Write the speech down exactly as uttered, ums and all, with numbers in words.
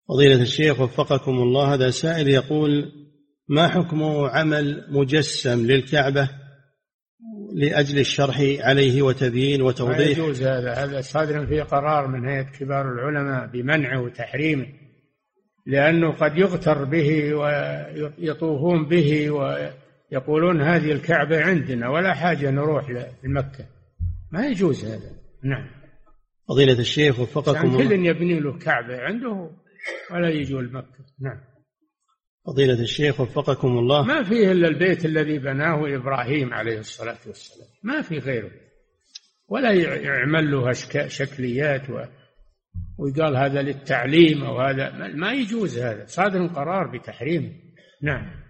فضيلة الشيخ وفقكم الله، هذا سائل يقول: ما حكم عمل مجسم للكعبة لأجل الشرح عليه وتبيين وتوضيح؟ ما يجوز هذا، هذا صادر فيه قرار من هيئة كبار العلماء بمنعه وتحريمه، لأنه قد يغتر به ويطوفون به ويقولون هذه الكعبة عندنا ولا حاجة نروح لمكة. ما يجوز هذا. نعم. فضيلة الشيخ وفقكم الله، كل يبني له كعبة عنده ولا يجوا لمكة. نعم. فضيلة الشيخ وفقكم الله، ما فيه إلا البيت الذي بناه إبراهيم عليه الصلاة والسلام، ما في غيره، ولا يعمل له شكليات و... ويقال هذا للتعليم أو هذا، ما يجوز، هذا صادر قرار بتحريمه. نعم.